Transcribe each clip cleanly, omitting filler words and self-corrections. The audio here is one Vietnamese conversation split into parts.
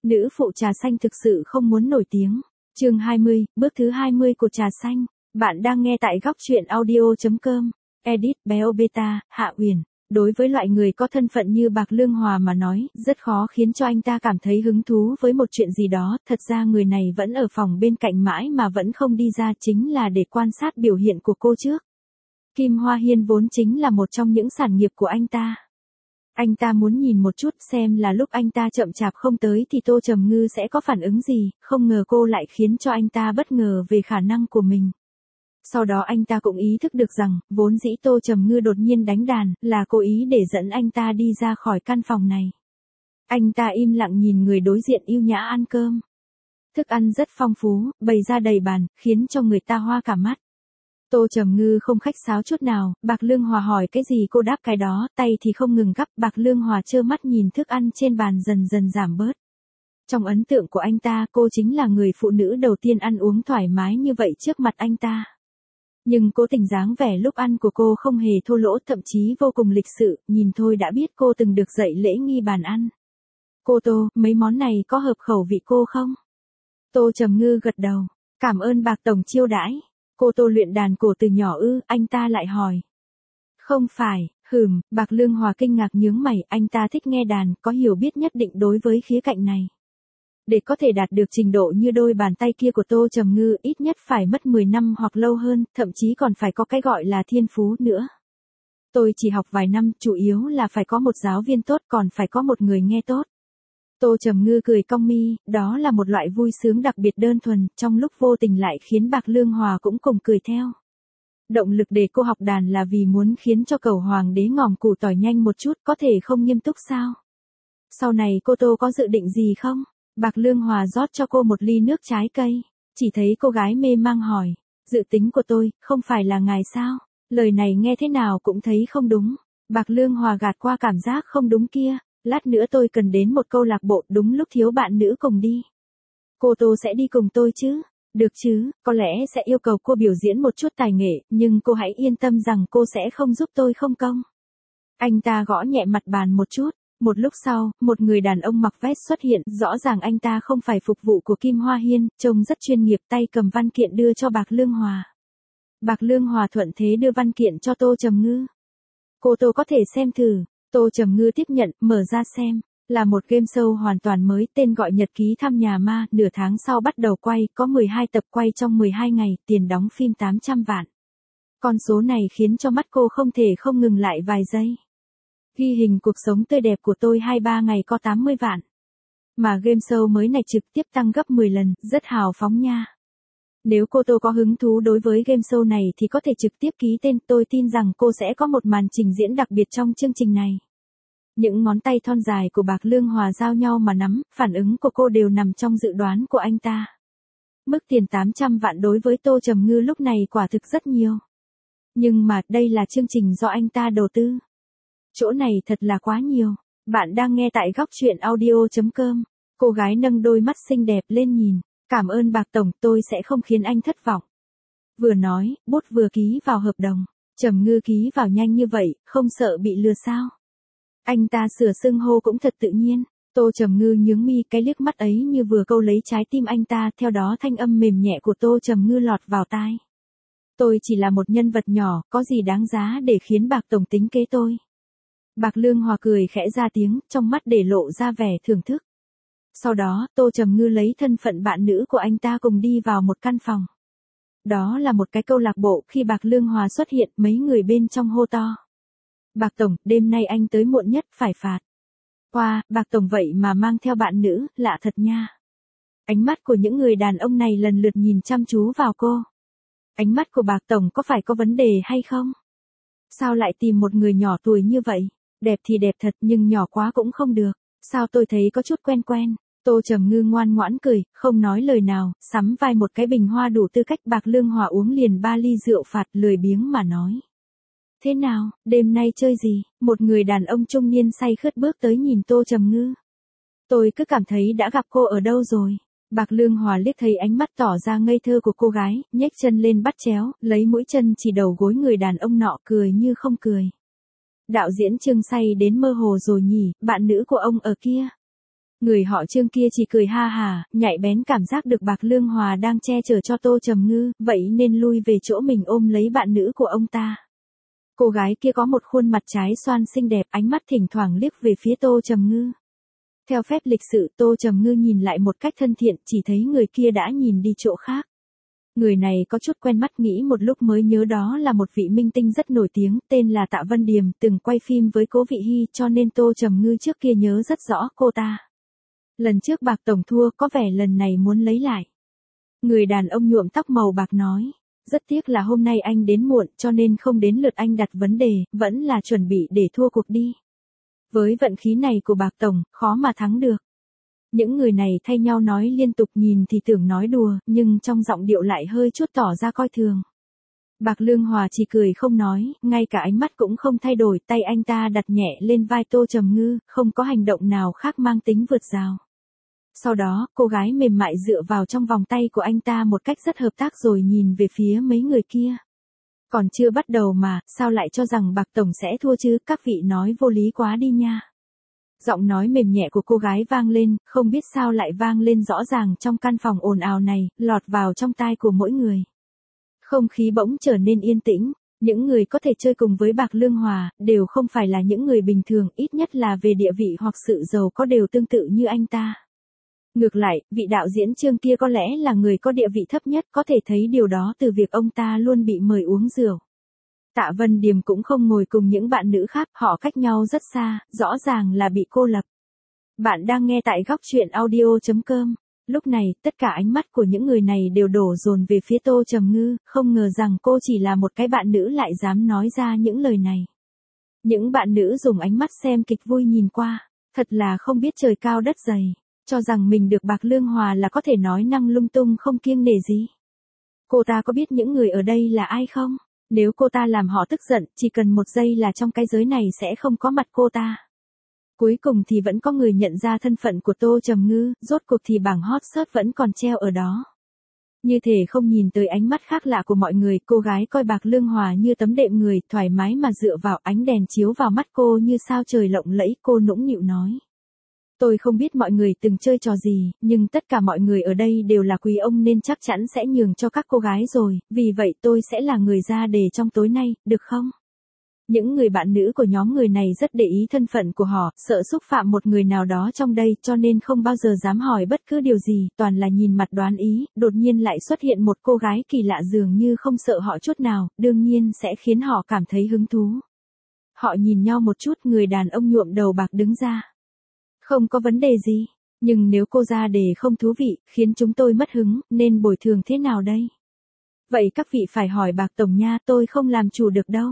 Nữ phụ trà xanh thực sự không muốn nổi tiếng. Chương 20, bước thứ 20 của trà xanh. Bạn đang nghe tại góc truyện audio.com. Edit Béo Beta, Hạ Uyển. Đối với loại người có thân phận như Bạc Lương Hòa mà nói, rất khó khiến cho anh ta cảm thấy hứng thú với một chuyện gì đó. Thật ra người này vẫn ở phòng bên cạnh mãi mà vẫn không đi ra, chính là để quan sát biểu hiện của cô trước. Kim Hoa Hiên vốn chính là một trong những sản nghiệp của anh ta. Anh ta muốn nhìn một chút xem là lúc anh ta chậm chạp không tới thì Tô Trầm Ngư sẽ có phản ứng gì, không ngờ cô lại khiến cho anh ta bất ngờ về khả năng của mình. Sau đó anh ta cũng ý thức được rằng, vốn dĩ Tô Trầm Ngư đột nhiên đánh đàn, là cố ý để dẫn anh ta đi ra khỏi căn phòng này. Anh ta im lặng nhìn người đối diện yêu nhã ăn cơm. Thức ăn rất phong phú, bày ra đầy bàn, khiến cho người ta hoa cả mắt. Tô Trầm Ngư không khách sáo chút nào, Bạc Lương Hòa hỏi cái gì cô đáp cái đó, tay thì không ngừng gắp. Bạc Lương Hòa trơ mắt nhìn thức ăn trên bàn dần dần giảm bớt. Trong ấn tượng của anh ta, cô chính là người phụ nữ đầu tiên ăn uống thoải mái như vậy trước mặt anh ta. Nhưng cố tình dáng vẻ lúc ăn của cô không hề thô lỗ, thậm chí vô cùng lịch sự, nhìn thôi đã biết cô từng được dạy lễ nghi bàn ăn. Cô Tô, mấy món này có hợp khẩu vị cô không? Tô Trầm Ngư gật đầu. Cảm ơn Bạc Tổng chiêu đãi. Cô Tô luyện đàn cổ từ nhỏ ư? Anh ta lại hỏi. Không phải, Bạc Lương Hòa kinh ngạc nhướng mày, anh ta thích nghe đàn, có hiểu biết nhất định đối với khía cạnh này. Để có thể đạt được trình độ như đôi bàn tay kia của Tô Trầm Ngư, ít nhất phải mất 10 năm hoặc lâu hơn, thậm chí còn phải có cái gọi là thiên phú nữa. Tôi chỉ học vài năm, chủ yếu là phải có một giáo viên tốt, còn phải có một người nghe tốt. Tô Trầm Ngư cười cong mi, đó là một loại vui sướng đặc biệt đơn thuần, trong lúc vô tình lại khiến Bạc Lương Hòa cũng cùng cười theo. Động lực để cô học đàn là vì muốn khiến cho cẩu hoàng đế ngòm củ tỏi nhanh một chút, có thể không nghiêm túc sao? Sau này cô Tô có dự định gì không? Bạc Lương Hòa rót cho cô một ly nước trái cây. Chỉ thấy cô gái mê mang hỏi. Dự tính của tôi, không phải là ngài sao? Lời này nghe thế nào cũng thấy không đúng. Bạc Lương Hòa gạt qua cảm giác không đúng kia. Lát nữa tôi cần đến một câu lạc bộ, đúng lúc thiếu bạn nữ cùng đi. Cô Tô sẽ đi cùng tôi chứ? Được chứ, có lẽ sẽ yêu cầu cô biểu diễn một chút tài nghệ, nhưng cô hãy yên tâm rằng cô sẽ không giúp tôi không công. Anh ta gõ nhẹ mặt bàn một chút. Một lúc sau, một người đàn ông mặc vest xuất hiện, rõ ràng anh ta không phải phục vụ của Kim Hoa Hiên, trông rất chuyên nghiệp, tay cầm văn kiện đưa cho Bạc Lương Hòa. Bạc Lương Hòa thuận thế đưa văn kiện cho Tô Trầm Ngư. Cô Tô có thể xem thử. Tô Trầm Ngư tiếp nhận, mở ra xem. Là một game show hoàn toàn mới, tên gọi Nhật ký thăm nhà ma, nửa tháng sau bắt đầu quay, có 12 tập quay trong 12 ngày, tiền đóng phim 800 vạn. Con số này khiến cho mắt cô không thể không ngừng lại vài giây. Ghi hình cuộc sống tươi đẹp của tôi 2-3 ngày có 80 vạn. Mà game show mới này trực tiếp tăng gấp 10 lần, rất hào phóng nha. Nếu cô Tô có hứng thú đối với game show này thì có thể trực tiếp ký tên, tôi tin rằng cô sẽ có một màn trình diễn đặc biệt trong chương trình này. Những ngón tay thon dài của Bạc Lương Hòa giao nhau mà nắm, phản ứng của cô đều nằm trong dự đoán của anh ta. Mức tiền 800 vạn đối với Tô Trầm Ngư lúc này quả thực rất nhiều. Nhưng mà, đây là chương trình do anh ta đầu tư. Chỗ này thật là quá nhiều. Bạn đang nghe tại góc truyện audio.com. Cô gái nâng đôi mắt xinh đẹp lên nhìn. Cảm ơn Bạc Tổng, tôi sẽ không khiến anh thất vọng. Vừa nói, bút vừa ký vào hợp đồng. Trầm Ngư ký vào nhanh như vậy, không sợ bị lừa sao? Anh ta sửa xưng hô cũng thật tự nhiên. Tô Trầm Ngư nhướng mi, cái liếc mắt ấy như vừa câu lấy trái tim anh ta, theo đó thanh âm mềm nhẹ của Tô Trầm Ngư lọt vào tai. Tôi chỉ là một nhân vật nhỏ, có gì đáng giá để khiến Bạc Tổng tính kế tôi. Bạc Lương Hòa cười khẽ ra tiếng, trong mắt để lộ ra vẻ thưởng thức. Sau đó, Tô Trầm Ngư lấy thân phận bạn nữ của anh ta cùng đi vào một căn phòng. Đó là một cái câu lạc bộ, khi Bạc Lương Hòa xuất hiện, mấy người bên trong hô to. Bạc Tổng, đêm nay anh tới muộn nhất, phải phạt. Wow, Bạc Tổng vậy mà mang theo bạn nữ, lạ thật nha. Ánh mắt của những người đàn ông này lần lượt nhìn chăm chú vào cô. Ánh mắt của Bạc Tổng có phải có vấn đề hay không? Sao lại tìm một người nhỏ tuổi như vậy? Đẹp thì đẹp thật nhưng nhỏ quá cũng không được. Sao tôi thấy có chút quen quen. Tô Trầm Ngư ngoan ngoãn cười, không nói lời nào, sắm vai một cái bình hoa đủ tư cách. Bạc Lương Hòa uống liền 3 ly rượu phạt, lười biếng mà nói. Thế nào, đêm nay chơi gì? Một người đàn ông trung niên say khướt bước tới nhìn Tô Trầm Ngư. Tôi cứ cảm thấy đã gặp cô ở đâu rồi. Bạc Lương Hòa liếc thấy ánh mắt tỏ ra ngây thơ của cô gái, nhếch chân lên bắt chéo, lấy mũi chân chỉ đầu gối người đàn ông nọ, cười như không cười. Đạo diễn Trương say đến mơ hồ rồi nhỉ, bạn nữ của ông ở kia. Người họ Trương kia chỉ cười ha hà, nhạy bén cảm giác được Bạc Lương Hòa đang che chở cho Tô Trầm Ngư, vậy nên lui về chỗ mình ôm lấy bạn nữ của ông ta. Cô gái kia có một khuôn mặt trái xoan xinh đẹp, ánh mắt thỉnh thoảng liếc về phía Tô Trầm Ngư. Theo phép lịch sự, Tô Trầm Ngư nhìn lại một cách thân thiện, chỉ thấy người kia đã nhìn đi chỗ khác. Người này có chút quen mắt, nghĩ một lúc mới nhớ đó là một vị minh tinh rất nổi tiếng, tên là Tạ Vân Điềm, từng quay phim với Cố Vị Hy, cho nên Tô Trầm Ngư trước kia nhớ rất rõ cô ta. Lần trước Bạc tổng thua, có vẻ lần này muốn lấy lại. Người đàn ông nhuộm tóc màu bạc nói. Rất tiếc là hôm nay anh đến muộn, cho nên không đến lượt anh đặt vấn đề, vẫn là chuẩn bị để thua cuộc đi. Với vận khí này của Bạc tổng, khó mà thắng được. Những người này thay nhau nói liên tục, nhìn thì tưởng nói đùa, nhưng trong giọng điệu lại hơi chút tỏ ra coi thường. Bạc Lương Hòa chỉ cười không nói, ngay cả ánh mắt cũng không thay đổi, tay anh ta đặt nhẹ lên vai Tô Trầm Ngư, không có hành động nào khác mang tính vượt rào. Sau đó, cô gái mềm mại dựa vào trong vòng tay của anh ta một cách rất hợp tác rồi nhìn về phía mấy người kia. Còn chưa bắt đầu mà, sao lại cho rằng Bạc tổng sẽ thua chứ, các vị nói vô lý quá đi nha. Giọng nói mềm nhẹ của cô gái vang lên, không biết sao lại vang lên rõ ràng trong căn phòng ồn ào này, lọt vào trong tai của mỗi người. Không khí bỗng trở nên yên tĩnh, những người có thể chơi cùng với Bạc Lương Hòa, đều không phải là những người bình thường, ít nhất là về địa vị hoặc sự giàu có đều tương tự như anh ta. Ngược lại, vị đạo diễn Trương kia có lẽ là người có địa vị thấp nhất, có thể thấy điều đó từ việc ông ta luôn bị mời uống rượu. Tạ Vân Điềm cũng không ngồi cùng những bạn nữ khác, họ cách nhau rất xa, rõ ràng là bị cô lập. Bạn đang nghe tại góc truyện audio.com. Lúc này, tất cả ánh mắt của những người này đều đổ dồn về phía Tô Trầm Ngư, không ngờ rằng cô chỉ là một cái bạn nữ lại dám nói ra những lời này. Những bạn nữ dùng ánh mắt xem kịch vui nhìn qua, thật là không biết trời cao đất dày, cho rằng mình được Bạc Lương Hòa là có thể nói năng lung tung không kiêng nể gì. Cô ta có biết những người ở đây là ai không? Nếu cô ta làm họ tức giận, chỉ cần một giây là trong cái giới này sẽ không có mặt cô ta. Cuối cùng thì vẫn có người nhận ra thân phận của Tô Trầm Ngư, rốt cuộc thì bảng hot search vẫn còn treo ở đó. Như thể không nhìn tới ánh mắt khác lạ của mọi người, cô gái coi Bạc Lương Hòa như tấm đệm người, thoải mái mà dựa vào, ánh đèn chiếu vào mắt cô như sao trời lộng lẫy, cô nũng nịu nói. Tôi không biết mọi người từng chơi trò gì, nhưng tất cả mọi người ở đây đều là quý ông nên chắc chắn sẽ nhường cho các cô gái rồi, vì vậy tôi sẽ là người ra đề trong tối nay, được không? Những người bạn nữ của nhóm người này rất để ý thân phận của họ, sợ xúc phạm một người nào đó trong đây, cho nên không bao giờ dám hỏi bất cứ điều gì, toàn là nhìn mặt đoán ý, đột nhiên lại xuất hiện một cô gái kỳ lạ dường như không sợ họ chút nào, đương nhiên sẽ khiến họ cảm thấy hứng thú. Họ nhìn nhau một chút, người đàn ông nhuộm đầu bạc đứng ra. Không có vấn đề gì, nhưng nếu cô ra đề không thú vị, khiến chúng tôi mất hứng, nên bồi thường thế nào đây? Vậy các vị phải hỏi Bạc tổng nha, tôi không làm chủ được đâu.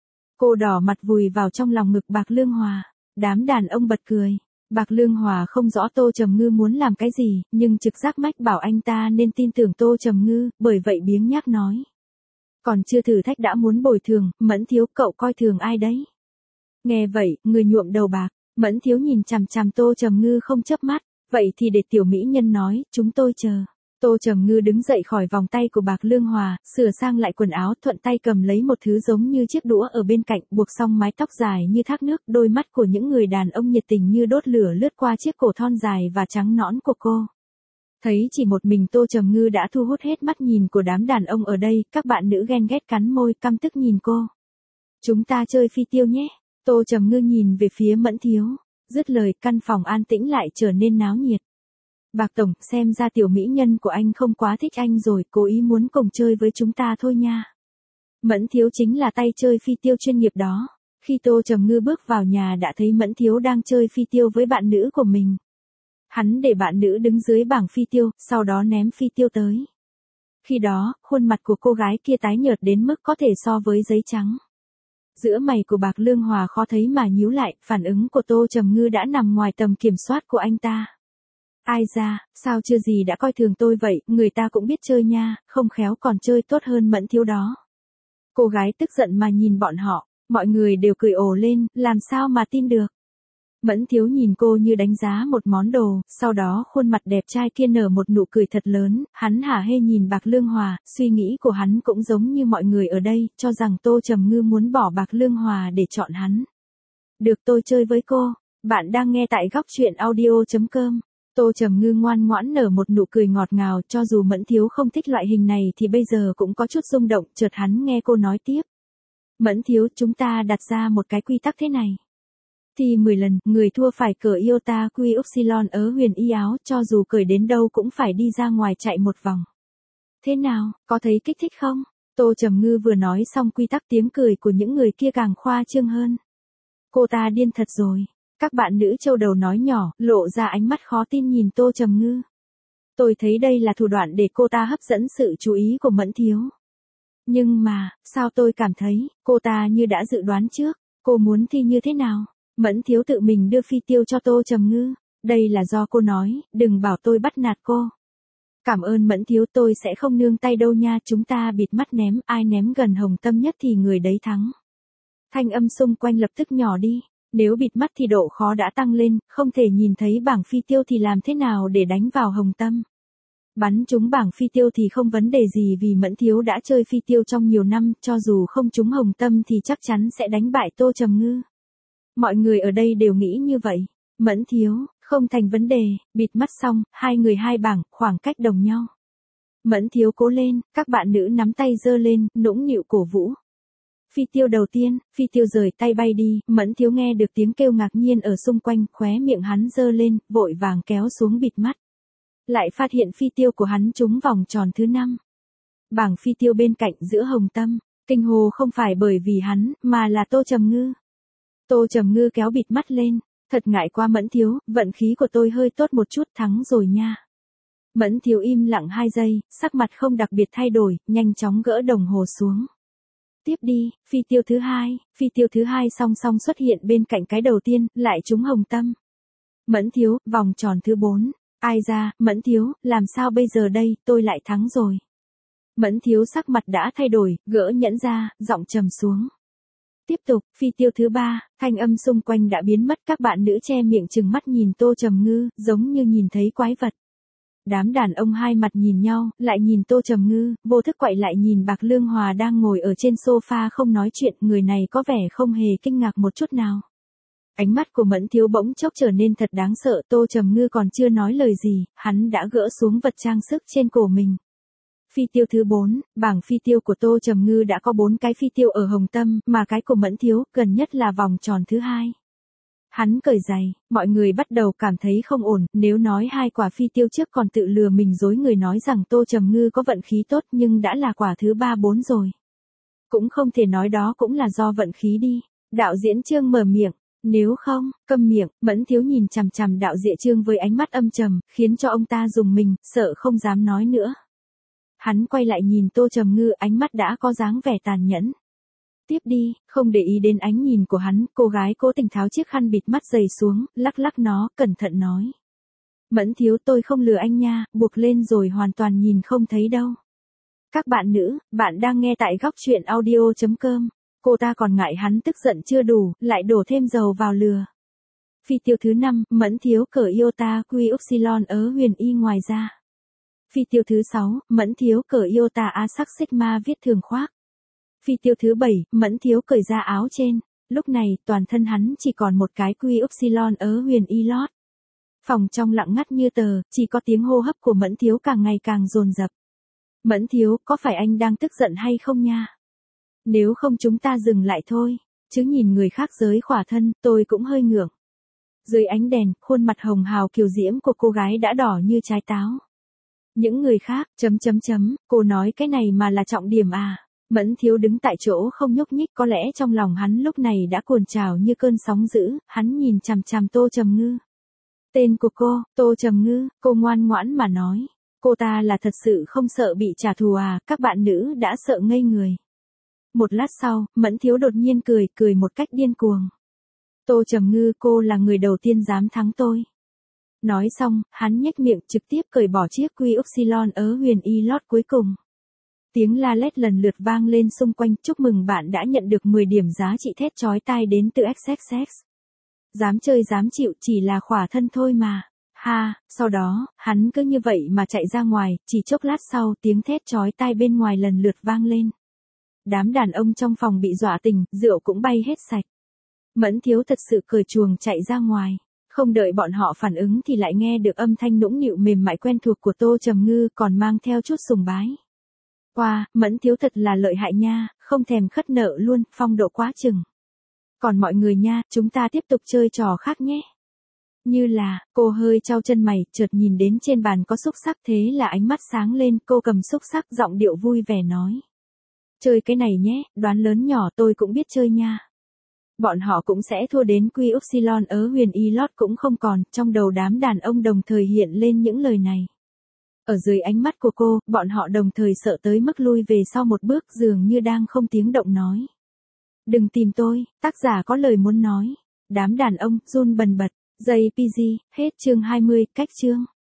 Cô đỏ mặt vùi vào trong lòng ngực Bạc Lương Hòa, đám đàn ông bật cười. Bạc Lương Hòa không rõ Tô Trầm Ngư muốn làm cái gì, nhưng trực giác mách bảo anh ta nên tin tưởng Tô Trầm Ngư, bởi vậy biếng nhác nói. Còn chưa thử thách đã muốn bồi thường, Mẫn thiếu, cậu coi thường ai đấy? Nghe vậy, người nhuộm đầu bạc, Mẫn thiếu nhìn chằm chằm Tô Trầm Ngư không chớp mắt, vậy thì để tiểu mỹ nhân nói, chúng tôi chờ. Tô Trầm Ngư đứng dậy khỏi vòng tay của Bạc Lương Hòa, sửa sang lại quần áo, thuận tay cầm lấy một thứ giống như chiếc đũa ở bên cạnh, buộc xong mái tóc dài như thác nước, đôi mắt của những người đàn ông nhiệt tình như đốt lửa lướt qua chiếc cổ thon dài và trắng nõn của cô. Thấy chỉ một mình Tô Trầm Ngư đã thu hút hết mắt nhìn của đám đàn ông ở đây, các bạn nữ ghen ghét cắn môi, căm tức nhìn cô. Chúng ta chơi phi tiêu nhé. Tô Trầm Ngư nhìn về phía Mẫn thiếu, dứt lời căn phòng an tĩnh lại trở nên náo nhiệt. Bạc tổng, xem ra tiểu mỹ nhân của anh không quá thích anh rồi, cố ý muốn cùng chơi với chúng ta thôi nha. Mẫn thiếu chính là tay chơi phi tiêu chuyên nghiệp đó. Khi Tô Trầm Ngư bước vào nhà đã thấy Mẫn thiếu đang chơi phi tiêu với bạn nữ của mình. Hắn để bạn nữ đứng dưới bảng phi tiêu, sau đó ném phi tiêu tới. Khi đó, khuôn mặt của cô gái kia tái nhợt đến mức có thể so với giấy trắng. Giữa mày của Bạc Lương Hòa khó thấy mà nhíu lại, phản ứng của Tô Trầm Ngư đã nằm ngoài tầm kiểm soát của anh ta. Ai ra, sao chưa gì đã coi thường tôi vậy, người ta cũng biết chơi nha, không khéo còn chơi tốt hơn Mẫn thiếu đó. Cô gái tức giận mà nhìn bọn họ, mọi người đều cười ồ lên, làm sao mà tin được. Mẫn thiếu nhìn cô như đánh giá một món đồ, sau đó khuôn mặt đẹp trai kia nở một nụ cười thật lớn, hắn hả hê nhìn Bạc Lương Hòa, suy nghĩ của hắn cũng giống như mọi người ở đây, cho rằng Tô Trầm Ngư muốn bỏ Bạc Lương Hòa để chọn hắn. Được, tôi chơi với cô. Bạn đang nghe tại góc chuyện audio.com. Tô Trầm Ngư ngoan ngoãn nở một nụ cười ngọt ngào, cho dù Mẫn Thiếu không thích loại hình này thì bây giờ cũng có chút rung động. Chợt hắn nghe cô nói tiếp. Mẫn Thiếu, chúng ta đặt ra một cái quy tắc thế này. Thì 10 lần, người thua phải cởi iota quy upsilon ở huyền y áo, cho dù cởi đến đâu cũng phải đi ra ngoài chạy một vòng. Thế nào, có thấy kích thích không? Tô Trầm Ngư vừa nói xong quy tắc, tiếng cười của những người kia càng khoa trương hơn. Cô ta điên thật rồi. Các bạn nữ châu đầu nói nhỏ, lộ ra ánh mắt khó tin nhìn Tô Trầm Ngư. Tôi thấy đây là thủ đoạn để cô ta hấp dẫn sự chú ý của Mẫn Thiếu. Nhưng mà, sao tôi cảm thấy, cô ta như đã dự đoán trước, cô muốn thi như thế nào? Mẫn Thiếu tự mình đưa phi tiêu cho Tô Trầm Ngư. Đây là do cô nói, đừng bảo tôi bắt nạt cô. Cảm ơn Mẫn Thiếu, tôi sẽ không nương tay đâu nha. Chúng ta bịt mắt ném, ai ném gần hồng tâm nhất thì người đấy thắng. Thanh âm xung quanh lập tức nhỏ đi. Nếu bịt mắt thì độ khó đã tăng lên, không thể nhìn thấy bảng phi tiêu thì làm thế nào để đánh vào hồng tâm. Bắn trúng bảng phi tiêu thì không vấn đề gì, vì Mẫn Thiếu đã chơi phi tiêu trong nhiều năm, cho dù không trúng hồng tâm thì chắc chắn sẽ đánh bại Tô Trầm Ngư. Mọi người ở đây đều nghĩ như vậy. Mẫn Thiếu, không thành vấn đề. Bịt mắt xong, hai người hai bảng, khoảng cách đồng nhau. Mẫn Thiếu cố lên, các bạn nữ nắm tay giơ lên, nũng nịu cổ vũ. Phi tiêu đầu tiên, phi tiêu rời tay bay đi. Mẫn Thiếu nghe được tiếng kêu ngạc nhiên ở xung quanh, khóe miệng hắn giơ lên, vội vàng kéo xuống bịt mắt. Lại phát hiện phi tiêu của hắn trúng vòng tròn thứ 5. Bảng phi tiêu bên cạnh giữa hồng tâm. Kinh hồ không phải bởi vì hắn, mà là Tô Trầm Ngư. Tô Trầm Ngư kéo bịt mắt lên. Thật ngại quá Mẫn Thiếu, vận khí của tôi hơi tốt một chút, thắng rồi nha. Mẫn Thiếu im lặng 2 giây, sắc mặt không đặc biệt thay đổi, nhanh chóng gỡ đồng hồ xuống. Tiếp đi, phi tiêu thứ hai song song xuất hiện bên cạnh cái đầu tiên, lại trúng hồng tâm. Mẫn Thiếu, vòng tròn thứ 4. Ai ra, Mẫn Thiếu, làm sao bây giờ đây, tôi lại thắng rồi. Mẫn Thiếu sắc mặt đã thay đổi, gỡ nhẫn ra, giọng trầm xuống. Tiếp tục, phi tiêu thứ 3, thanh âm xung quanh đã biến mất, các bạn nữ che miệng trừng mắt nhìn Tô Trầm Ngư, giống như nhìn thấy quái vật. Đám đàn ông hai mặt nhìn nhau, lại nhìn Tô Trầm Ngư, vô thức quay lại nhìn Bạc Lương Hòa đang ngồi ở trên sofa không nói chuyện, người này có vẻ không hề kinh ngạc một chút nào. Ánh mắt của Mẫn Thiếu bỗng chốc trở nên thật đáng sợ, Tô Trầm Ngư còn chưa nói lời gì, hắn đã gỡ xuống vật trang sức trên cổ mình. Phi tiêu thứ 4, bảng phi tiêu của Tô Trầm Ngư đã có 4 cái phi tiêu ở hồng tâm, mà cái của Mẫn Thiếu, gần nhất là vòng tròn thứ 2. Hắn cởi giày, mọi người bắt đầu cảm thấy không ổn, nếu nói 2 quả phi tiêu trước còn tự lừa mình dối người nói rằng Tô Trầm Ngư có vận khí tốt, nhưng đã là quả thứ 3 4 rồi. Cũng không thể nói đó cũng là do vận khí đi. Đạo diễn Trương mở miệng, nếu không, câm miệng. Mẫn Thiếu nhìn chằm chằm đạo diễn Trương với ánh mắt âm trầm, khiến cho ông ta rùng mình, sợ không dám nói nữa. Hắn quay lại nhìn Tô Trầm Ngư, ánh mắt đã có dáng vẻ tàn nhẫn. Tiếp đi, không để ý đến ánh nhìn của hắn, cô gái cố tình tháo chiếc khăn bịt mắt dày xuống, lắc lắc nó, cẩn thận nói. Mẫn Thiếu, tôi không lừa anh nha, buộc lên rồi hoàn toàn nhìn không thấy đâu. Các bạn nữ, bạn đang nghe tại góc chuyện audio.com. Cô ta còn ngại hắn tức giận chưa đủ, lại đổ thêm dầu vào lừa. Phi tiêu thứ 5, Mẫn Thiếu cởi iota quy upsilon ở huyền y ngoài ra. Phi tiêu thứ 6, Mẫn Thiếu cởi iota a sắc sigma viết thường khoác. Phi tiêu thứ 7, Mẫn Thiếu cởi ra áo trên. Lúc này, toàn thân hắn chỉ còn một cái quy upsilon ở huyền y lót. Phòng trong lặng ngắt như tờ, chỉ có tiếng hô hấp của Mẫn Thiếu càng ngày càng dồn dập. Mẫn Thiếu, có phải anh đang tức giận hay không nha? Nếu không chúng ta dừng lại thôi, chứ nhìn người khác giới khỏa thân, tôi cũng hơi ngượng. Dưới ánh đèn, khuôn mặt hồng hào kiều diễm của cô gái đã đỏ như trái táo. Những người khác, cô nói cái này mà là trọng điểm à? Mẫn Thiếu đứng tại chỗ không nhúc nhích, có lẽ trong lòng hắn lúc này đã cuồn trào như cơn sóng dữ, hắn nhìn chằm chằm Tô Trầm Ngư. Tên của cô, Tô Trầm Ngư, cô ngoan ngoãn mà nói. Cô ta là thật sự không sợ bị trả thù à? Các bạn nữ đã sợ ngây người. Một lát sau, Mẫn Thiếu đột nhiên cười một cách điên cuồng. Tô Trầm Ngư, cô là người đầu tiên dám thắng tôi. Nói xong, hắn nhếch miệng trực tiếp cởi bỏ chiếc quy upsilon ở huyền y lót cuối cùng. Tiếng la lét lần lượt vang lên xung quanh, chúc mừng bạn đã nhận được 10 điểm giá trị thét chói tai đến từ XXX. Dám chơi dám chịu, chỉ là khỏa thân thôi mà. Ha, sau đó, hắn cứ như vậy mà chạy ra ngoài, chỉ chốc lát sau tiếng thét chói tai bên ngoài lần lượt vang lên. Đám đàn ông trong phòng bị dọa tỉnh, rượu cũng bay hết sạch. Mẫn Thiếu thật sự cởi chuồng chạy ra ngoài. Không đợi bọn họ phản ứng thì lại nghe được âm thanh nũng nịu mềm mại quen thuộc của Tô Trầm Ngư còn mang theo chút sùng bái. Wow, Mẫn Thiếu thật là lợi hại nha, không thèm khất nợ luôn, phong độ quá chừng. Còn mọi người nha, chúng ta tiếp tục chơi trò khác nhé. Như là, cô hơi trao chân mày, chợt nhìn đến trên bàn có xúc xắc thế là ánh mắt sáng lên, cô cầm xúc xắc giọng điệu vui vẻ nói. Chơi cái này nhé, đoán lớn nhỏ tôi cũng biết chơi nha. Bọn họ cũng sẽ thua đến Quy Upsilon ớ huyền y lót cũng không còn, trong đầu đám đàn ông đồng thời hiện lên những lời này. Ở dưới ánh mắt của cô, bọn họ đồng thời sợ tới mức lui về sau một bước dường như đang không tiếng động nói. Đừng tìm tôi, tác giả có lời muốn nói. Đám đàn ông, run bần bật. JPG, hết chương 20, cách chương.